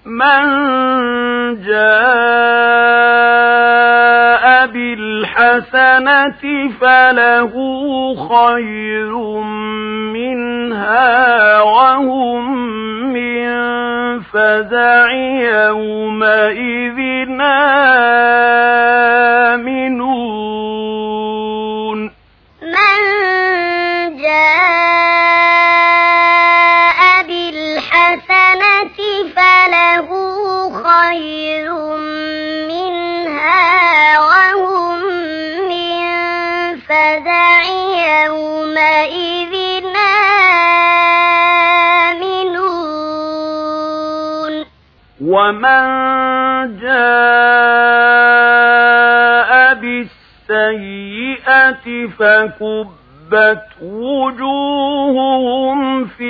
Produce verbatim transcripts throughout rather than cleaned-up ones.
من جاء بالحسنة فله خير منها وهم من فزع يومئذ آمنون من جاء بالحسنة فله خير منها وهم من فزع يومئذ آمنون ومن جاء بالسيئة فكبت وجوههم في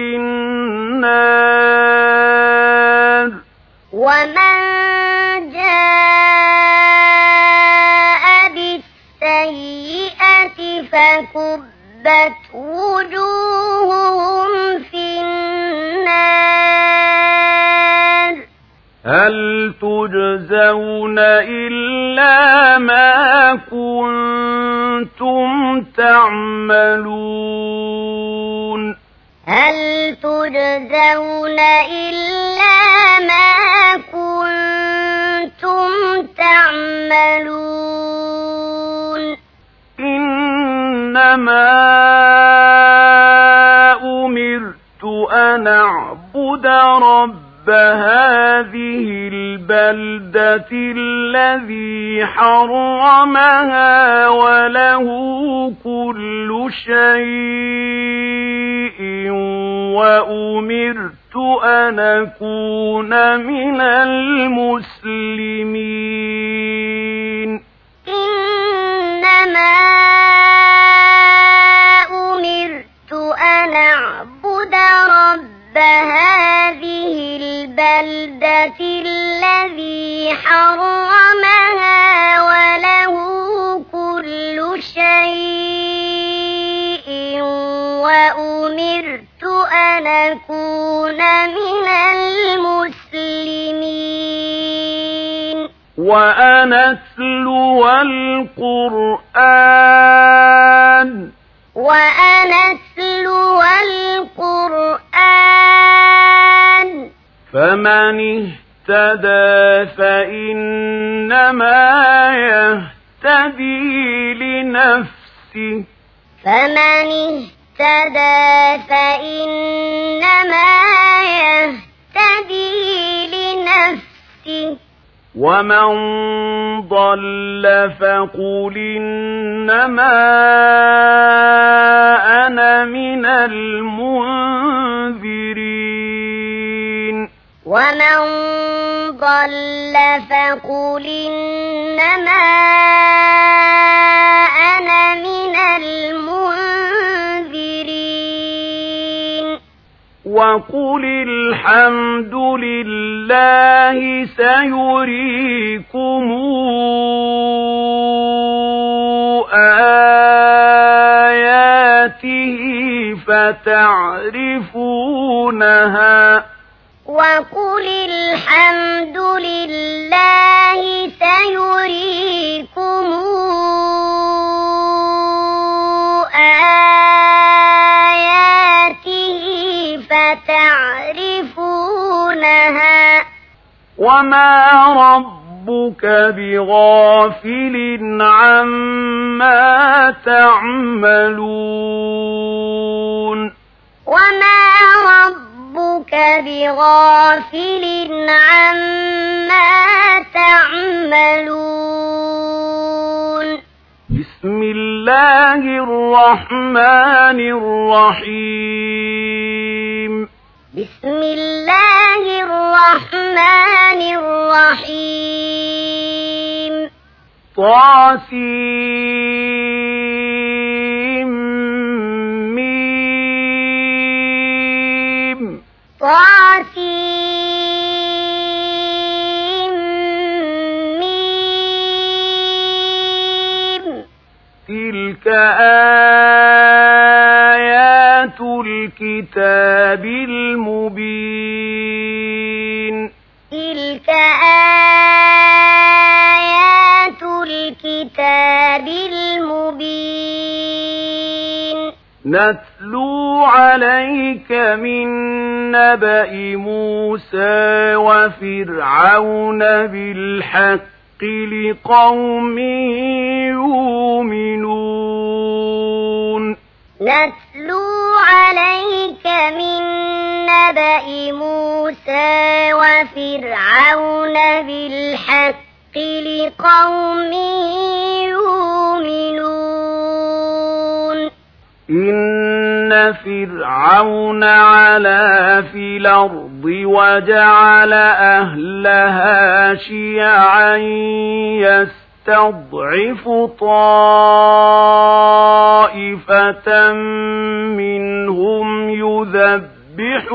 النار ومن جاء بالسيئة فكبت وجوههم في النار هل تجزون إلا ما كنتم تعملون هل تجزون إلا ما كنتم تعملون إنما أمرت أن أعبد رب هذه البلدة الذي حرمها وله كل شيء وأمرت أن أكون من المسلمين إنما أمرت أن أعبد رب هذه البلدة الذي حرمها وله كل شيء وأمرت أن أكون من المسلمين وأن أتلو القرآن وأن أتلو القرآن فمن اهتدى فإنما يهتدي لنفسه فمن اهتدى فإنما يهتدي لنفسه ومن ضل فقل إنما أنا من المنذرين ومن ضل فقل إنما أنا من المنذرين وقل الحمد لله سيريكم آياته فتعرفونها وقل الحمد لله سيريكم آياته فتعرفونها وما ربك بغافل عما تعملون وما ربك بغافل عما تعملون بسم الله الرحمن الرحيم بسم الله الرحمن الرحيم طاسيم ميم طاسيم ميم تلك آيات الكتاب المبين تلك آيات الكتاب المبين نتلو عليك من نبأ موسى وفرعون بالحق لقوم يؤمنون نتلو عليك من نبأ موسى وفرعون بالحق لقوم يؤمنون إن فرعون علا في الأرض وجعل أهلها شيعا يستضعف طائفة منهم يذبح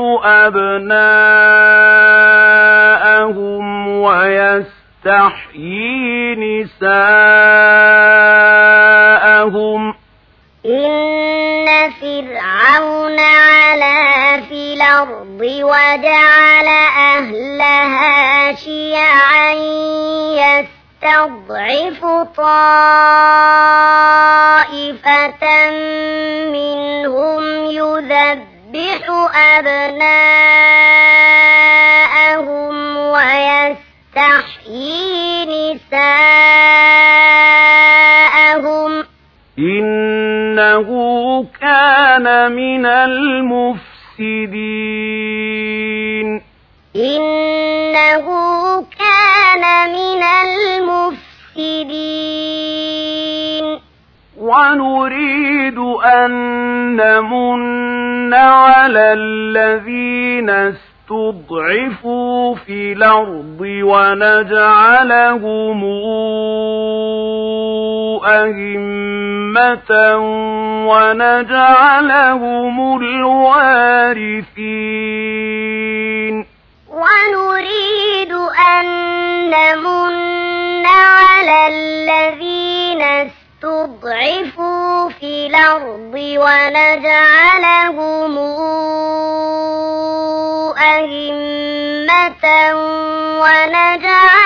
أبناءهم ويستحيي نساءهم إن فرعون علا في الأرض وجعل أهلها شيعا يستضعف طائفة منهم يذبح أبناءهم ويستحيي نساءهم إنه كان من المفسدين إنه كان من المفسدين ونريد أن نمن على الذين استضعفوا في الأرض ونجعلهم أئمة ونجعلهم الوارثين ونريد أن نمن على الذين استضعفوا في الأرض ونجعلهم أئمة ونجعلهم